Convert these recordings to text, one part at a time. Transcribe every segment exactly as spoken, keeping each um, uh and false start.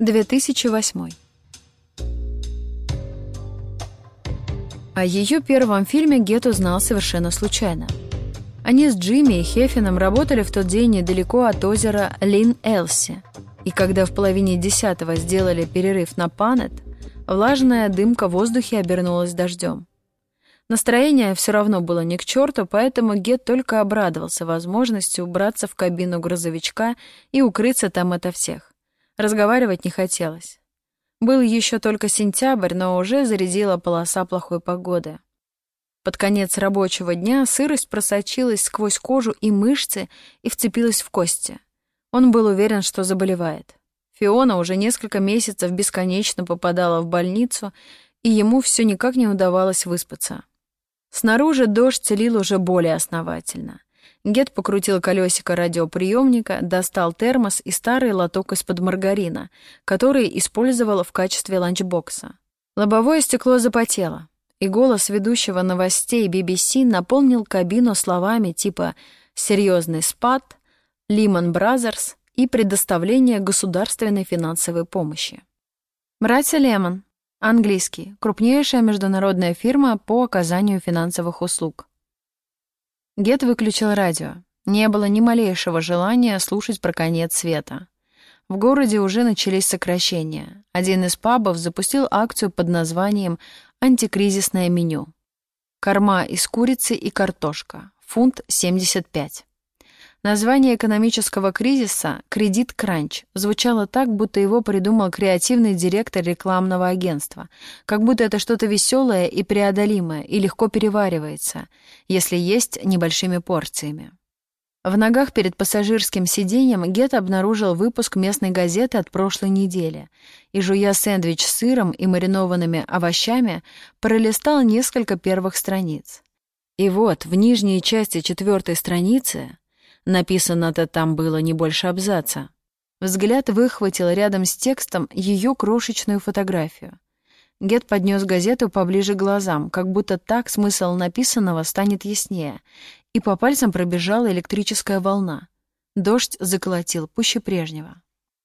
две тысячи восьмой. О ее первом фильме Гет узнал совершенно случайно. Они с Джимми и Хеффином работали в тот день недалеко от озера Лин-Элси, и когда в половине десятого сделали перерыв на панет, влажная дымка в воздухе обернулась дождем. Настроение все равно было ни к черту, поэтому Гет только обрадовался возможности убраться в кабину грузовичка и укрыться там ото всех. Разговаривать не хотелось. Был еще только сентябрь, но уже зарядила полоса плохой погоды. Под конец рабочего дня сырость просочилась сквозь кожу и мышцы и вцепилась в кости. Он был уверен, что заболевает. Фиона уже несколько месяцев бесконечно попадала в больницу, и ему все никак не удавалось выспаться. Снаружи дождь лил уже более основательно. Гет покрутил колесико радиоприемника, достал термос и старый лоток из-под маргарина, который использовал в качестве ланчбокса. Лобовое стекло запотело, и голос ведущего новостей би би си наполнил кабину словами типа «серьезный спад», «Лимон Бразерс» и «предоставление государственной финансовой помощи». Братья Лемон, английский, крупнейшая международная фирма по оказанию финансовых услуг. Гет выключил радио. Не было ни малейшего желания слушать про конец света. В городе уже начались сокращения. Один из пабов запустил акцию под названием «Антикризисное меню». Корма из курицы и картошка. Фунт семьдесят пять. Название экономического кризиса «Кредит Кранч» звучало так, будто его придумал креативный директор рекламного агентства, как будто это что-то веселое и преодолимое, и легко переваривается, если есть небольшими порциями. В ногах перед пассажирским сиденьем Гет обнаружил выпуск местной газеты от прошлой недели и, жуя сэндвич с сыром и маринованными овощами, пролистал несколько первых страниц. И вот в нижней части четвертой страницы, написано-то там было не больше абзаца, взгляд выхватил рядом с текстом ее крошечную фотографию. Гет поднес газету поближе к глазам, как будто так смысл написанного станет яснее, и по пальцам пробежала электрическая волна. Дождь заколотил пуще прежнего.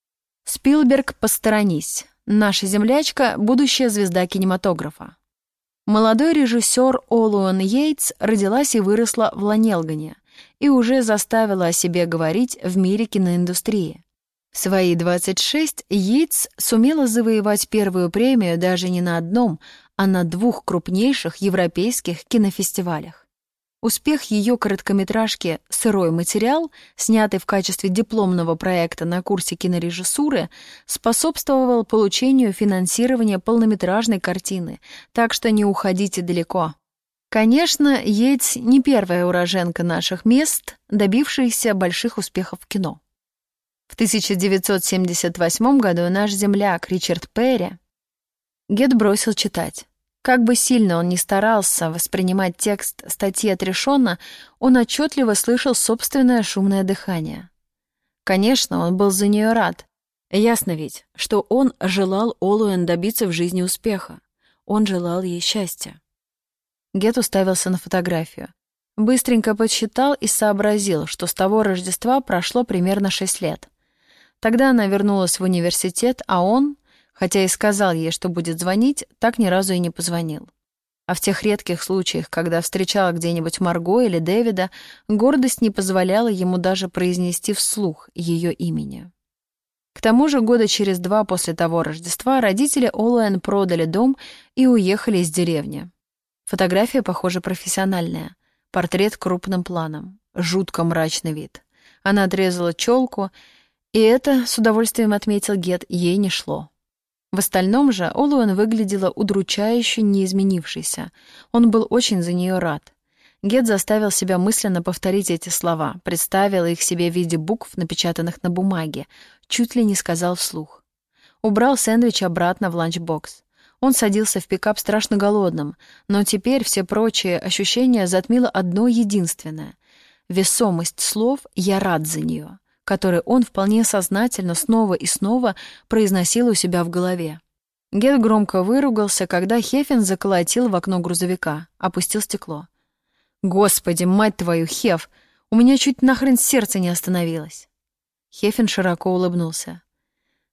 Спилберг, посторонись. Наша землячка — будущая звезда кинематографа. Молодой режиссер Олуэн Йейтс родилась и выросла в Ланелгане и уже заставила о себе говорить в мире киноиндустрии. В свои двадцать шесть Йейтс сумела завоевать первую премию даже не на одном, а на двух крупнейших европейских кинофестивалях. Успех ее короткометражки «Сырой материал», снятый в качестве дипломного проекта на курсе кинорежиссуры, способствовал получению финансирования полнометражной картины, так что не уходите далеко. Конечно, Йейтс не первая уроженка наших мест, добившаяся больших успехов в кино. В тысяча девятьсот семьдесят восьмом году наш земляк Ричард Перри... Гет бросил читать. Как бы сильно он ни старался воспринимать текст статьи отрешенно, он отчетливо слышал собственное шумное дыхание. Конечно, он был за нее рад. Ясно ведь, что он желал Олуэн добиться в жизни успеха. Он желал ей счастья. Гет уставился на фотографию. Быстренько подсчитал и сообразил, что с того Рождества прошло примерно шесть лет. Тогда она вернулась в университет, а он, хотя и сказал ей, что будет звонить, так ни разу и не позвонил. А в тех редких случаях, когда встречала где-нибудь Марго или Дэвида, гордость не позволяла ему даже произнести вслух ее имени. К тому же года через два после того Рождества родители Олуэн продали дом и уехали из деревни. Фотография, похоже, профессиональная. Портрет крупным планом. Жутко мрачный вид. Она отрезала челку, и это, с удовольствием отметил Гет, ей не шло. В остальном же Олуэн выглядела удручающе неизменившейся. Он был очень за нее рад. Гет заставил себя мысленно повторить эти слова, представил их себе в виде букв, напечатанных на бумаге, чуть ли не сказал вслух. Убрал сэндвич обратно в ланчбокс. Он садился в пикап страшно голодным, но теперь все прочие ощущения затмило одно единственное — весомость слов «я рад за нее», которые он вполне сознательно снова и снова произносил у себя в голове. Гет громко выругался, когда Хеффин заколотил в окно грузовика, опустил стекло. «Господи, мать твою, Хеф, у меня чуть нахрен сердце не остановилось!» Хеффин широко улыбнулся.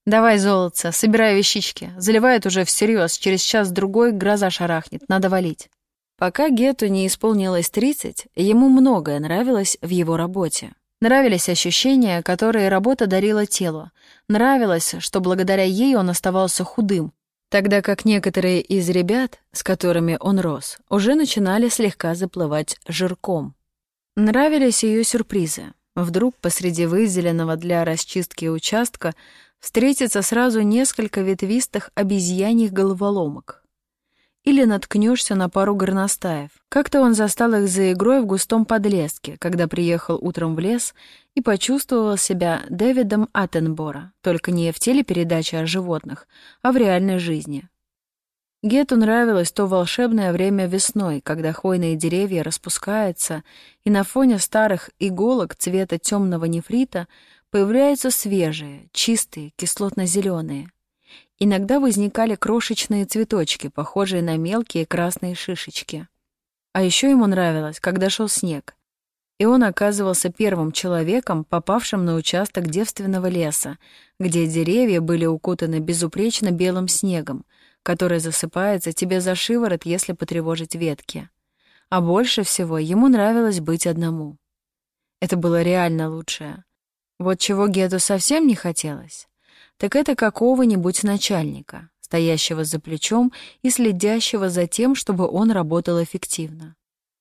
«Давай, золотце, собирай вещички. Заливает уже всерьез, через час-другой гроза шарахнет, надо валить». Пока Гетту не исполнилось тридцать, ему многое нравилось в его работе. Нравились ощущения, которые работа дарила телу. Нравилось, что благодаря ей он оставался худым, тогда как некоторые из ребят, с которыми он рос, уже начинали слегка заплывать жирком. Нравились ее сюрпризы. Вдруг посреди выделенного для расчистки участка встретится сразу несколько ветвистых обезьяньих головоломок. Или наткнешься на пару горностаев. Как-то он застал их за игрой в густом подлеске, когда приехал утром в лес и почувствовал себя Дэвидом Аттенбора, только не в телепередаче о животных, а в реальной жизни. Гетту нравилось то волшебное время весной, когда хвойные деревья распускаются, и на фоне старых иголок цвета темного нефрита появляются свежие, чистые, кислотно-зеленые. Иногда возникали крошечные цветочки, похожие на мелкие красные шишечки. А еще ему нравилось, когда шел снег, и он оказывался первым человеком, попавшим на участок девственного леса, где деревья были укутаны безупречно белым снегом, который засыпается тебе за шиворот, если потревожить ветки. А больше всего ему нравилось быть одному. Это было реально лучшее. Вот чего Гетту совсем не хотелось, так это какого-нибудь начальника, стоящего за плечом и следящего за тем, чтобы он работал эффективно.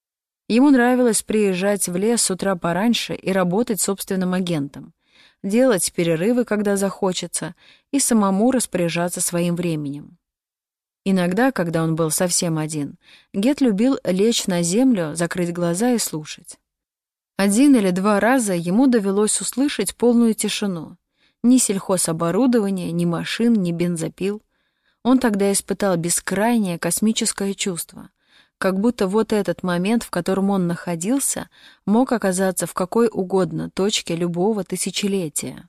Ему нравилось приезжать в лес с утра пораньше и работать собственным агентом, делать перерывы, когда захочется, и самому распоряжаться своим временем. Иногда, когда он был совсем один, Гетт любил лечь на землю, закрыть глаза и слушать. Один или два раза ему довелось услышать полную тишину. Ни сельхозоборудования, ни машин, ни бензопил. Он тогда испытал бескрайнее космическое чувство, как будто вот этот момент, в котором он находился, мог оказаться в какой угодно точке любого тысячелетия.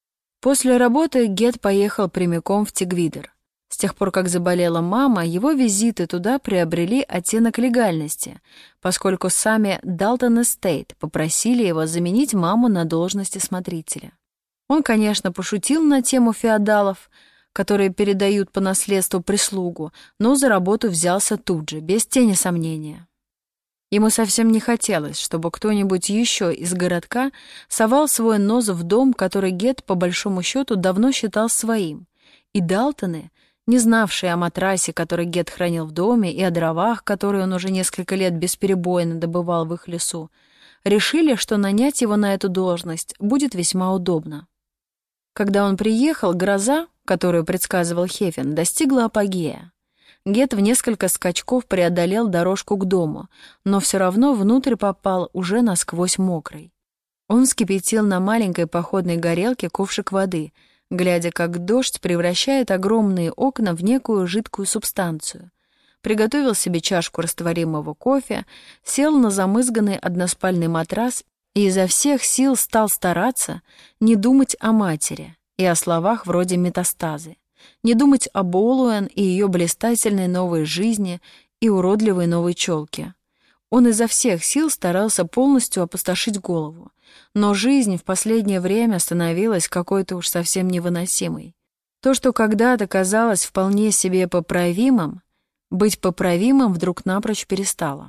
После работы Гетт поехал прямиком в Тигвидер. С тех пор, как заболела мама, его визиты туда приобрели оттенок легальности, поскольку сами Далтон Эстейт попросили его заменить маму на должности смотрителя. Он, конечно, пошутил на тему феодалов, которые передают по наследству прислугу, но за работу взялся тут же, без тени сомнения. Ему совсем не хотелось, чтобы кто-нибудь еще из городка совал свой нос в дом, который Гетт, по большому счету, давно считал своим. И Далтоны, не знавшие о матрасе, который Гетт хранил в доме, и о дровах, которые он уже несколько лет бесперебойно добывал в их лесу, решили, что нанять его на эту должность будет весьма удобно. Когда он приехал, гроза, которую предсказывал Хефен, достигла апогея. Гетт в несколько скачков преодолел дорожку к дому, но все равно внутрь попал уже насквозь мокрый. Он вскипятил на маленькой походной горелке ковшик воды, глядя, как дождь превращает огромные окна в некую жидкую субстанцию. Приготовил себе чашку растворимого кофе, сел на замызганный односпальный матрас и изо всех сил стал стараться не думать о матери и о словах вроде метастазы, не думать об Олуэн и ее блистательной новой жизни и уродливой новой челке. Он изо всех сил старался полностью опустошить голову, но жизнь в последнее время становилась какой-то уж совсем невыносимой. То, что когда-то казалось вполне себе поправимым, быть поправимым вдруг напрочь перестало.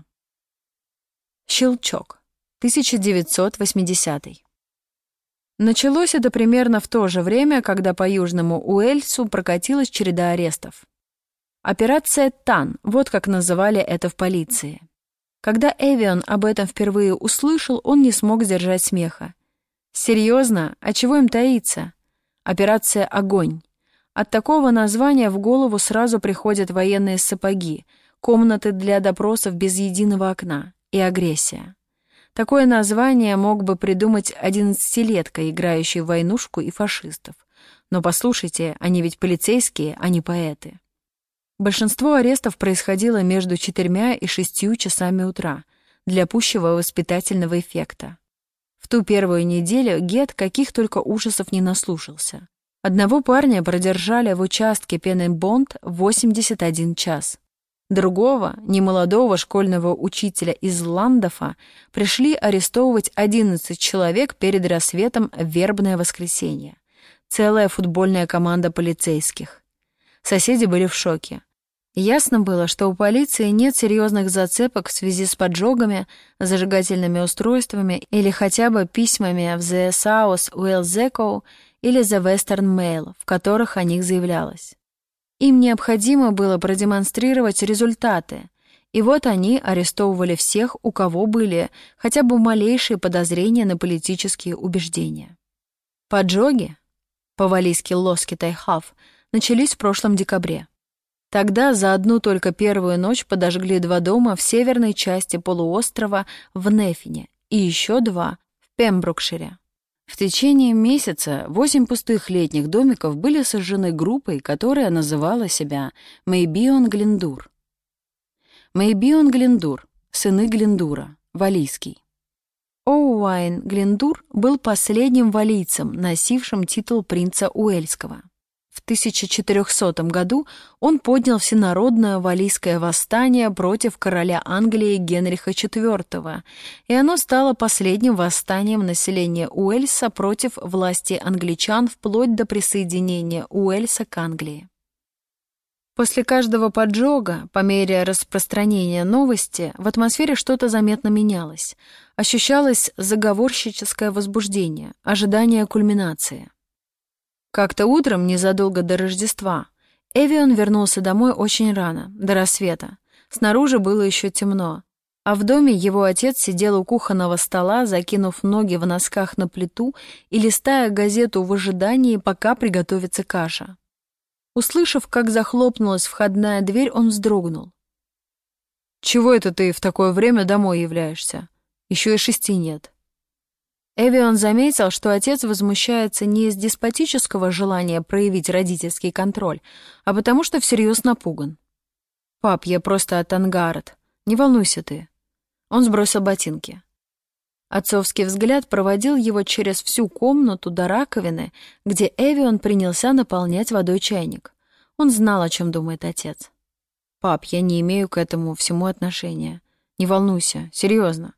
Щелчок. тысяча девятьсот восьмидесятый. Началось это примерно в то же время, когда по Южному Уэльсу прокатилась череда арестов. Операция «Тан», вот как называли это в полиции. Когда Эвион об этом впервые услышал, он не смог сдержать смеха. Серьезно? А чего им таиться? Операция «Огонь». От такого названия в голову сразу приходят военные сапоги, комнаты для допросов без единого окна и агрессия. Такое название мог бы придумать одиннадцатилетка, играющий в войнушку и фашистов. Но послушайте, они ведь полицейские, а не поэты. Большинство арестов происходило между четырьмя и шестью часами утра для пущего воспитательного эффекта. В ту первую неделю Гетт каких только ужасов не наслушался. Одного парня продержали в участке Пеннебонд восемьдесят один час. Другого, немолодого школьного учителя из Ландофа, пришли арестовывать одиннадцать человек перед рассветом в вербное воскресенье. целая футбольная команда полицейских. Соседи были в шоке. Ясно было, что у полиции нет серьезных зацепок в связи с поджогами, зажигательными устройствами или хотя бы письмами в The South Wales Echo или The Western Mail, в которых о них заявлялось. Им необходимо было продемонстрировать результаты, и вот они арестовывали всех, у кого были хотя бы малейшие подозрения на политические убеждения. Поджоги, по-валийски «лоски тайхав», начались в прошлом декабре. Тогда за одну только первую ночь подожгли два дома в северной части полуострова в Нефине и еще два в Пемброкшире. В течение месяца восемь пустых летних домиков были сожжены группой, которая называла себя Мейбион Глендур. Мейбион Глендур, сыны Глендура, валийский. Оуайн Глендур был последним валийцем, носившим титул принца Уэльского. В тысяча четырехсотом году он поднял всенародное валийское восстание против короля Англии Генриха четвёртого, и оно стало последним восстанием населения Уэльса против власти англичан вплоть до присоединения Уэльса к Англии. После каждого поджога, по мере распространения новости, в атмосфере что-то заметно менялось. Ощущалось заговорщическое возбуждение, ожидание кульминации. Как-то утром, незадолго до Рождества, Эвион вернулся домой очень рано, до рассвета. Снаружи было еще темно, а в доме его отец сидел у кухонного стола, закинув ноги в носках на плиту и листая газету в ожидании, пока приготовится каша. Услышав, как захлопнулась входная дверь, он вздрогнул. «Чего это ты в такое время домой являешься? Еще и шести нет». Эвион заметил, что отец возмущается не из деспотического желания проявить родительский контроль, а потому что всерьез напуган. «Пап, я просто от Ангарат. Не волнуйся ты». Он сбросил ботинки. Отцовский взгляд проводил его через всю комнату до раковины, где Эвион принялся наполнять водой чайник. Он знал, о чем думает отец. «Пап, я не имею к этому всему отношения. Не волнуйся, серьезно».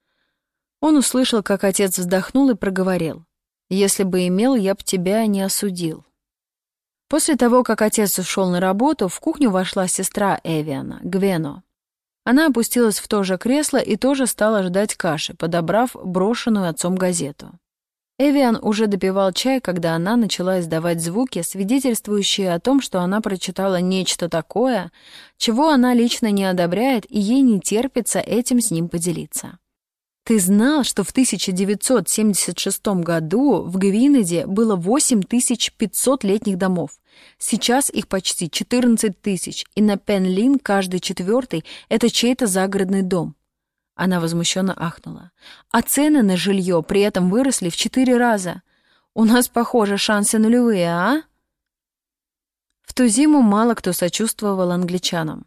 Он услышал, как отец вздохнул и проговорил: «Если бы имел, я б тебя не осудил». После того, как отец ушел на работу, в кухню вошла сестра Эвиона, Гвено. Она опустилась в то же кресло и тоже стала ждать каши, подобрав брошенную отцом газету. Эвион уже допивал чай, когда она начала издавать звуки, свидетельствующие о том, что она прочитала нечто такое, чего она лично не одобряет, и ей не терпится этим с ним поделиться. «Ты знал, что в тысяча девятьсот семьдесят шестом году в Гвинеде было восемь тысяч пятьсот летних домов? Сейчас их почти четырнадцать тысяч, и на Пенлин каждый четвертый — это чей-то загородный дом». Она возмущенно ахнула. «А цены на жилье при этом выросли в четыре раза. У нас, похоже, шансы нулевые, а?» В ту зиму мало кто сочувствовал англичанам.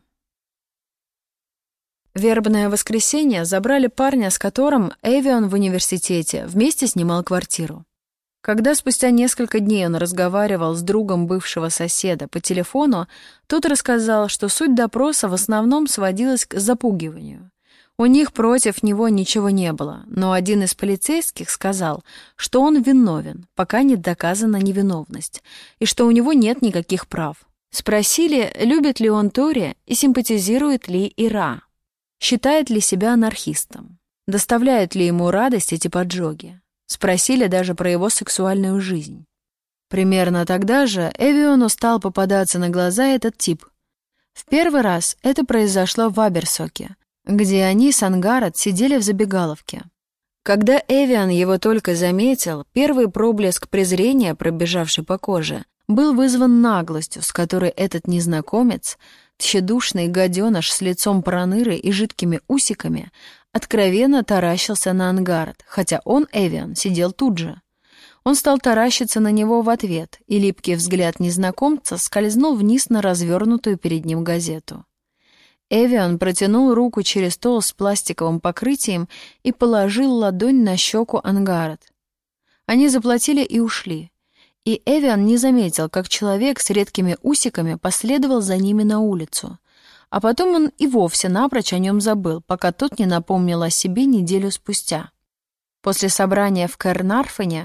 Вербное воскресенье забрали парня, с которым Эвион в университете вместе снимал квартиру. Когда спустя несколько дней он разговаривал с другом бывшего соседа по телефону, тот рассказал, что суть допроса в основном сводилась к запугиванию. У них против него ничего не было, но один из полицейских сказал, что он виновен, пока не доказана невиновность, и что у него нет никаких прав. Спросили, любит ли он Тори и симпатизирует ли Ира. Считает ли себя анархистом? Доставляют ли ему радость эти поджоги? Спросили даже про его сексуальную жизнь. Примерно тогда же Эвиону стал попадаться на глаза этот тип. В первый раз это произошло в Аберсоке, где они с Ангарат сидели в забегаловке. Когда Эвион его только заметил, первый проблеск презрения, пробежавший по коже, был вызван наглостью, с которой этот незнакомец, тщедушный гаденыш с лицом проныры и жидкими усиками, откровенно таращился на Ангарат, хотя он, Эвион, сидел тут же. Он стал таращиться на него в ответ, и липкий взгляд незнакомца скользнул вниз на развернутую перед ним газету. Эвион протянул руку через стол с пластиковым покрытием и положил ладонь на щеку Ангарат. Они заплатили и ушли. И Эвион не заметил, как человек с редкими усиками последовал за ними на улицу. А потом он и вовсе напрочь о нем забыл, пока тот не напомнил о себе неделю спустя. После собрания в Кэрнарфоне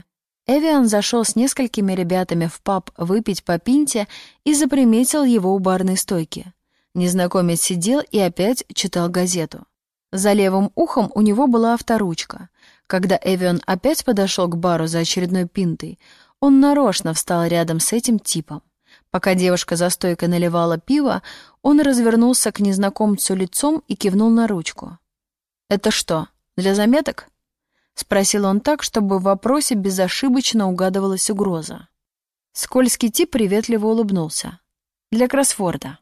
Эвиан зашел с несколькими ребятами в паб выпить по пинте и заприметил его у барной стойки. Незнакомец сидел и опять читал газету. За левым ухом у него была авторучка. Когда Эвиан опять подошел к бару за очередной пинтой, он нарочно встал рядом с этим типом. Пока девушка за стойкой наливала пиво, он развернулся к незнакомцу лицом и кивнул на ручку. «Это что, для заметок?» — спросил он так, чтобы в вопросе безошибочно угадывалась угроза. Скользкий тип приветливо улыбнулся. «Для кроссворда».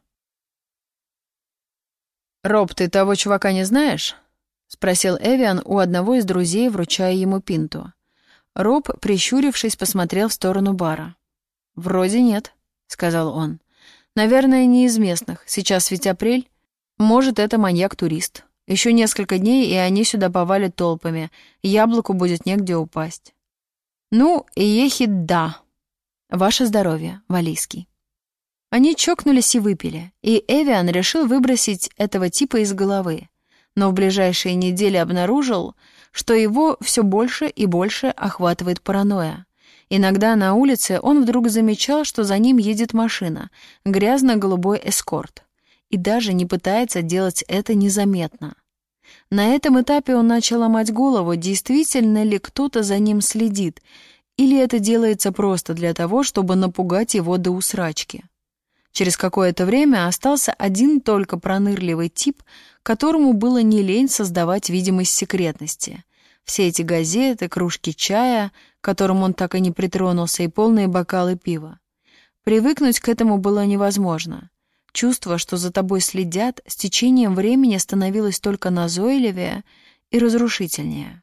«Роб, ты того чувака не знаешь?» — спросил Эвиан у одного из друзей, вручая ему пинту. Роб, прищурившись, посмотрел в сторону бара. «Вроде нет», — сказал он. «Наверное, не из местных. Сейчас ведь апрель. Может, это маньяк-турист. Еще несколько дней, и они сюда повалят толпами. Яблоку будет негде упасть». «Ну, и ехид да. Ваше здоровье, Валийский». Они чокнулись и выпили, и Эвиан решил выбросить этого типа из головы, но в ближайшие недели обнаружил, что его все больше и больше охватывает паранойя. Иногда на улице он вдруг замечал, что за ним едет машина, грязно-голубой эскорт, и даже не пытается делать это незаметно. На этом этапе он начал ломать голову, действительно ли кто-то за ним следит, или это делается просто для того, чтобы напугать его до усрачки. Через какое-то время остался один только пронырливый тип, которому было не лень создавать видимость секретности. Все эти газеты, кружки чая, к которым он так и не притронулся, и полные бокалы пива. Привыкнуть к этому было невозможно. Чувство, что за тобой следят, с течением времени становилось только назойливее и разрушительнее.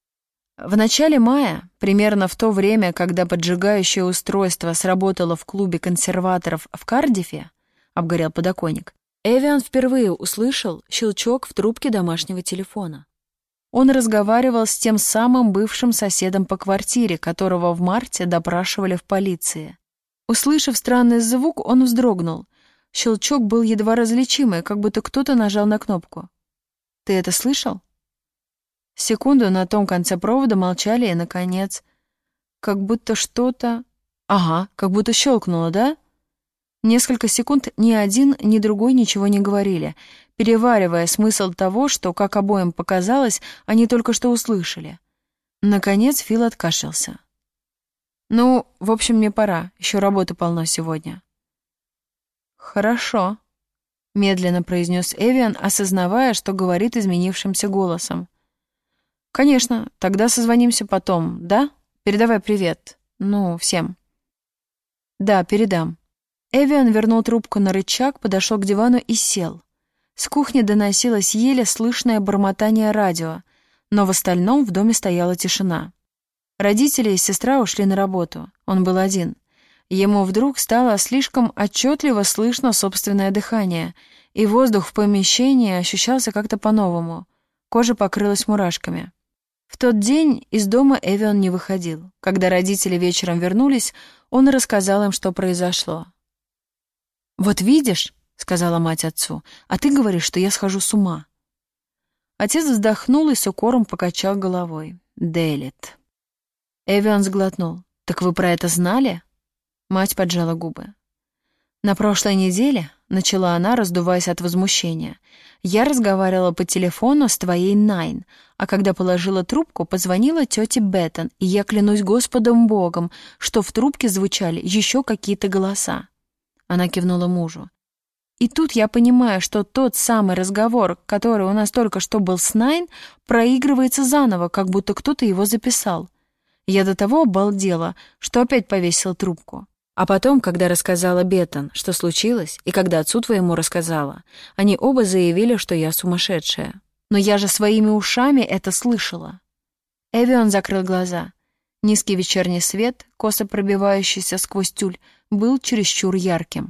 В начале мая, примерно в то время, когда поджигающее устройство сработало в клубе консерваторов в Кардифе, обгорел подоконник, Эвиан впервые услышал щелчок в трубке домашнего телефона. Он разговаривал с тем самым бывшим соседом по квартире, которого в марте допрашивали в полиции. Услышав странный звук, он вздрогнул. Щелчок был едва различимый, как будто кто-то нажал на кнопку. «Ты это слышал?» Секунду на том конце провода молчали, и, наконец, как будто что-то... Ага, как будто щелкнуло, да? Несколько секунд ни один, ни другой ничего не говорили, переваривая смысл того, что, как обоим показалось, они только что услышали. Наконец Фил откашлялся. «Ну, в общем, мне пора, еще работы полно сегодня». «Хорошо», — медленно произнес Эвиан, осознавая, что говорит изменившимся голосом. «Конечно, тогда созвонимся потом, да? Передавай привет. Ну, всем». «Да, передам». Эвиан вернул трубку на рычаг, подошел к дивану и сел. С кухни доносилось еле слышное бормотание радио, но в остальном в доме стояла тишина. Родители и сестра ушли на работу, он был один. Ему вдруг стало слишком отчетливо слышно собственное дыхание, и воздух в помещении ощущался как-то по-новому. Кожа покрылась мурашками. В тот день из дома Эвиан не выходил. Когда родители вечером вернулись, он рассказал им, что произошло. «Вот видишь», — сказала мать отцу, — «а ты говоришь, что я схожу с ума». Отец вздохнул и с укором покачал головой. «Делит». Эвиан сглотнул. «Так вы про это знали?» Мать поджала губы. «На прошлой неделе», — начала она, раздуваясь от возмущения, «я разговаривала по телефону с твоей Найн, а когда положила трубку, позвонила тете Беттон, и я клянусь Господом Богом, что в трубке звучали еще какие-то голоса». Она кивнула мужу. «И тут я понимаю, что тот самый разговор, который у нас только что был с Найн, проигрывается заново, как будто кто-то его записал. Я до того обалдела, что опять повесила трубку. А потом, когда рассказала Беттон, что случилось, и когда отцу твоему рассказала, они оба заявили, что я сумасшедшая. Но я же своими ушами это слышала». Эвиан закрыл глаза. Низкий вечерний свет, косо пробивающийся сквозь тюль, был чересчур ярким.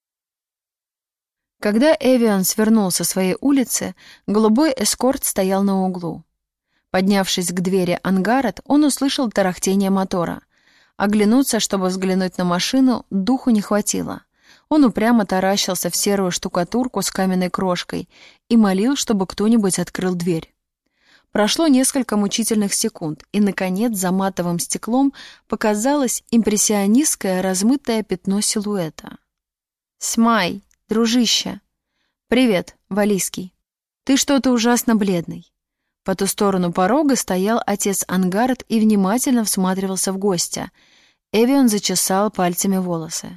Когда Эвиан свернул со своей улицы, голубой эскорт стоял на углу. Поднявшись к двери ангара, он услышал тарахтение мотора. Оглянуться, чтобы взглянуть на машину, духу не хватило. Он упрямо таращился в серую штукатурку с каменной крошкой и молил, чтобы кто-нибудь открыл дверь. Прошло несколько мучительных секунд, и, наконец, за матовым стеклом показалось импрессионистское размытое пятно силуэта. «Смай, дружище!» «Привет, Валийский. Ты что-то ужасно бледный». По ту сторону порога стоял отец Ангард и внимательно всматривался в гостя. Эвион зачесал пальцами волосы.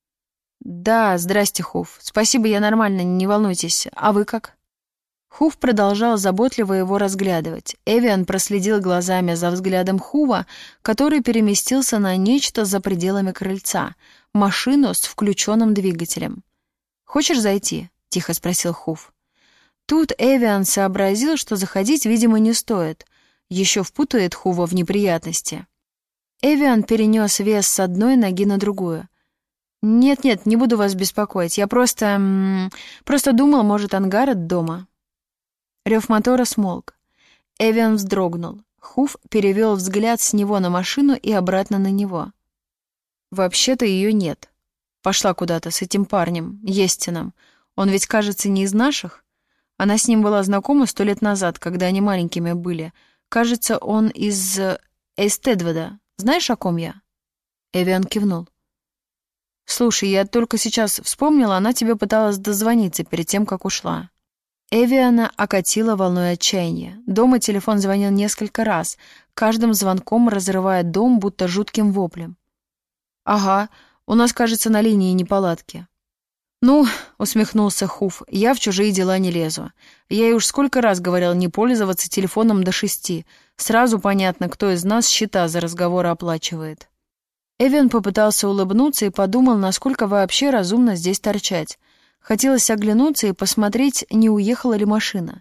«Да, здрасте, Хуф. Спасибо, я нормально, не волнуйтесь. А вы как?» Хуф продолжал заботливо его разглядывать. Эвион проследил глазами за взглядом Хува, который переместился на нечто за пределами крыльца, машину с включенным двигателем. «Хочешь зайти?» — тихо спросил Хуф. Тут Эвион сообразил, что заходить, видимо, не стоит. Еще впутает Хува в неприятности. Эвион перенес вес с одной ноги на другую. «Нет-нет, не буду вас беспокоить. Я просто... М -м, просто думал, может, Ангард дома». Рев мотора смолк. Эвион вздрогнул. Хуф перевел взгляд с него на машину и обратно на него. «Вообще-то ее нет. Пошла куда-то с этим парнем, Естином. Он ведь, кажется, не из наших. Она с ним была знакома сто лет назад, когда они маленькими были. Кажется, он из Эйстедведа. Знаешь, о ком я?» Эвион кивнул. «Слушай, я только сейчас вспомнила, она тебе пыталась дозвониться перед тем, как ушла». Эвиона окатила волной отчаяния. Дома телефон звонил несколько раз, каждым звонком разрывая дом, будто жутким воплем. «Ага, у нас, кажется, на линии неполадки». «Ну, — усмехнулся Хуф, — я в чужие дела не лезу. Я ей уж сколько раз говорил не пользоваться телефоном до шести. Сразу понятно, кто из нас счета за разговоры оплачивает». Эвион попытался улыбнуться и подумал, насколько вообще разумно здесь торчать. Хотелось оглянуться и посмотреть, не уехала ли машина.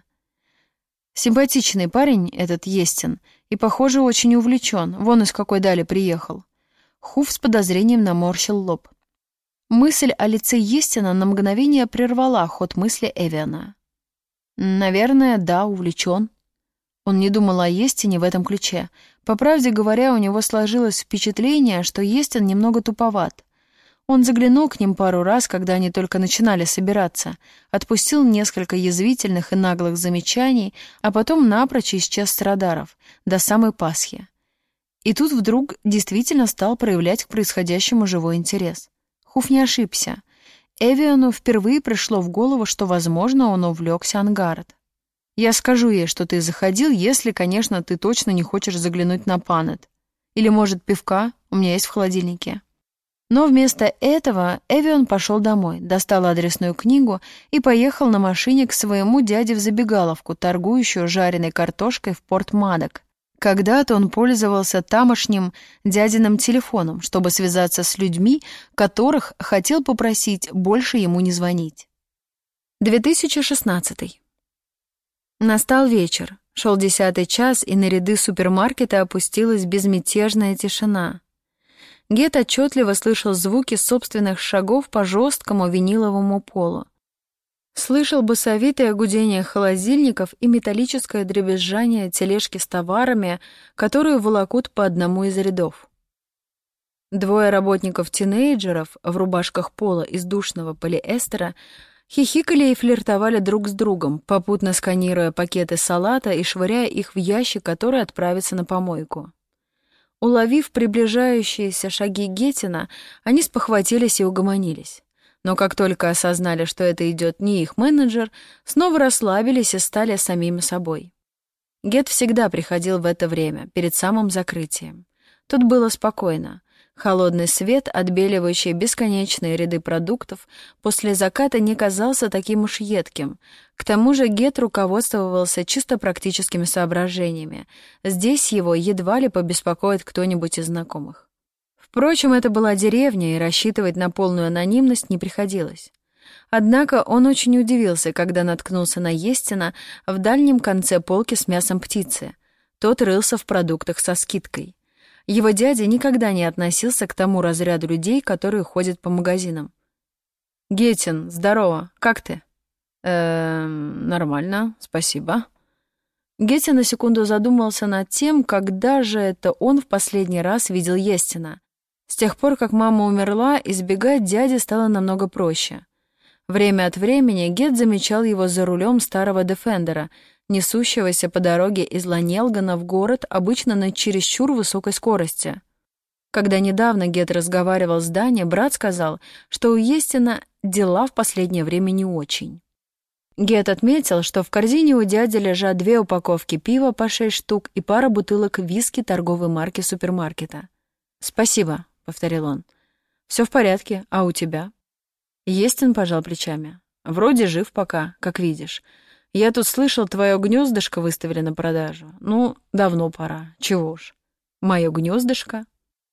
Симпатичный парень этот Естин, и, похоже, очень увлечен. Вон из какой дали приехал. Хуф с подозрением наморщил лоб. Мысль о лице Естина на мгновение прервала ход мысли Эвиона. Наверное, да, увлечен. Он не думал о Естине в этом ключе. По правде говоря, у него сложилось впечатление, что Естин немного туповат. Он заглянул к ним пару раз, когда они только начинали собираться, отпустил несколько язвительных и наглых замечаний, а потом напрочь исчез с радаров, до самой Пасхи. И тут вдруг действительно стал проявлять к происходящему живой интерес. Хуф не ошибся. Эвиону впервые пришло в голову, что, возможно, он увлекся Ангард. «Я скажу ей, что ты заходил, если, конечно, ты точно не хочешь заглянуть на Панет. Или, может, пивка? У меня есть в холодильнике». Но вместо этого Эвион пошел домой, достал адресную книгу и поехал на машине к своему дяде в забегаловку, торгующую жареной картошкой в Порт-Мадок. Когда-то он пользовался тамошним дядиным телефоном, чтобы связаться с людьми, которых хотел попросить больше ему не звонить. две тысячи шестнадцатый. Настал вечер, шел десятый час, и на ряды супермаркета опустилась безмятежная тишина. Гет отчетливо слышал звуки собственных шагов по жесткому виниловому полу. Слышал басовитое гудение холодильников и металлическое дребезжание тележки с товарами, которые волокут по одному из рядов. Двое работников-тинейджеров в рубашках пола из душного полиэстера хихикали и флиртовали друг с другом, попутно сканируя пакеты салата и швыряя их в ящик, который отправится на помойку. Уловив приближающиеся шаги Геттина, они спохватились и угомонились. Но как только осознали, что это идет не их менеджер, снова расслабились и стали самими собой. Гетт всегда приходил в это время, перед самым закрытием. Тут было спокойно. Холодный свет, отбеливающий бесконечные ряды продуктов, после заката не казался таким уж едким. К тому же Гетт руководствовался чисто практическими соображениями. Здесь его едва ли побеспокоит кто-нибудь из знакомых. Впрочем, это была деревня, и рассчитывать на полную анонимность не приходилось. Однако он очень удивился, когда наткнулся на Естина в дальнем конце полки с мясом птицы. Тот рылся в продуктах со скидкой. Его дядя никогда не относился к тому разряду людей, которые ходят по магазинам. «Геттин, здорово, как ты?» «Эм, нормально, спасибо». Геттин на секунду задумался над тем, когда же это он в последний раз видел Естина. С тех пор, как мама умерла, избегать дяди стало намного проще. Время от времени Гет замечал его за рулем старого Дефендера, несущегося по дороге из Ланелгана в город обычно на чересчур высокой скорости. Когда недавно Гет разговаривал с Дани, брат сказал, что у Естина дела в последнее время не очень. Гет отметил, что в корзине у дяди лежат две упаковки пива по шесть штук и пара бутылок виски торговой марки супермаркета. «Спасибо», — повторил он. «Все в порядке, а у тебя?» Естин пожал плечами. «Вроде жив пока, как видишь. Я тут слышал, твое гнездышко выставили на продажу. Ну, давно пора, чего уж. Мое гнездышко?»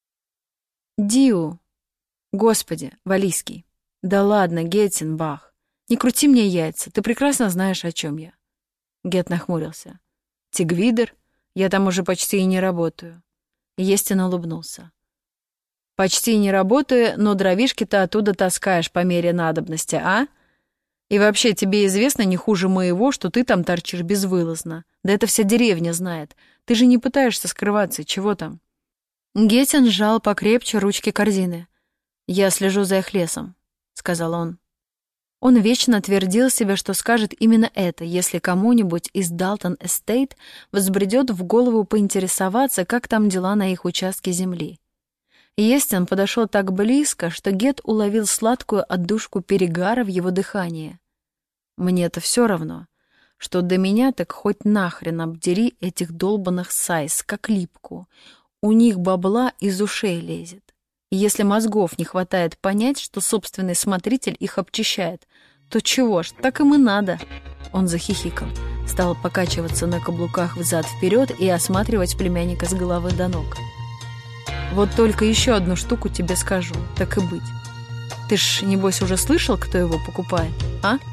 «Диу. Господи, валийский. Да ладно, Геттинбах. Не крути мне яйца, ты прекрасно знаешь, о чем я». Гет нахмурился. «Тигвидер? Я там уже почти и не работаю». Естин улыбнулся. «Почти не работаю, но дровишки-то оттуда таскаешь по мере надобности, а? И вообще, тебе известно не хуже моего, что ты там торчишь безвылазно. Да это вся деревня знает. Ты же не пытаешься скрываться, чего там?» Геттин сжал покрепче ручки корзины. «Я слежу за их лесом», — сказал он. Он вечно твердил себе, что скажет именно это, если кому-нибудь из Далтон Эстейт взбредет в голову поинтересоваться, как там дела на их участке земли. Естин подошел так близко, что Гет уловил сладкую отдушку перегара в его дыхании. «Мне-то все равно, что до меня так хоть нахрен обдери этих долбаных сайз, как липку. У них бабла из ушей лезет. И если мозгов не хватает понять, что собственный смотритель их обчищает, то чего ж, так им и надо». Он захихикал, стал покачиваться на каблуках взад-вперед и осматривать племянника с головы до ног. «Вот только еще одну штуку тебе скажу, так и быть. Ты ж, небось, уже слышал, кто его покупает, а?»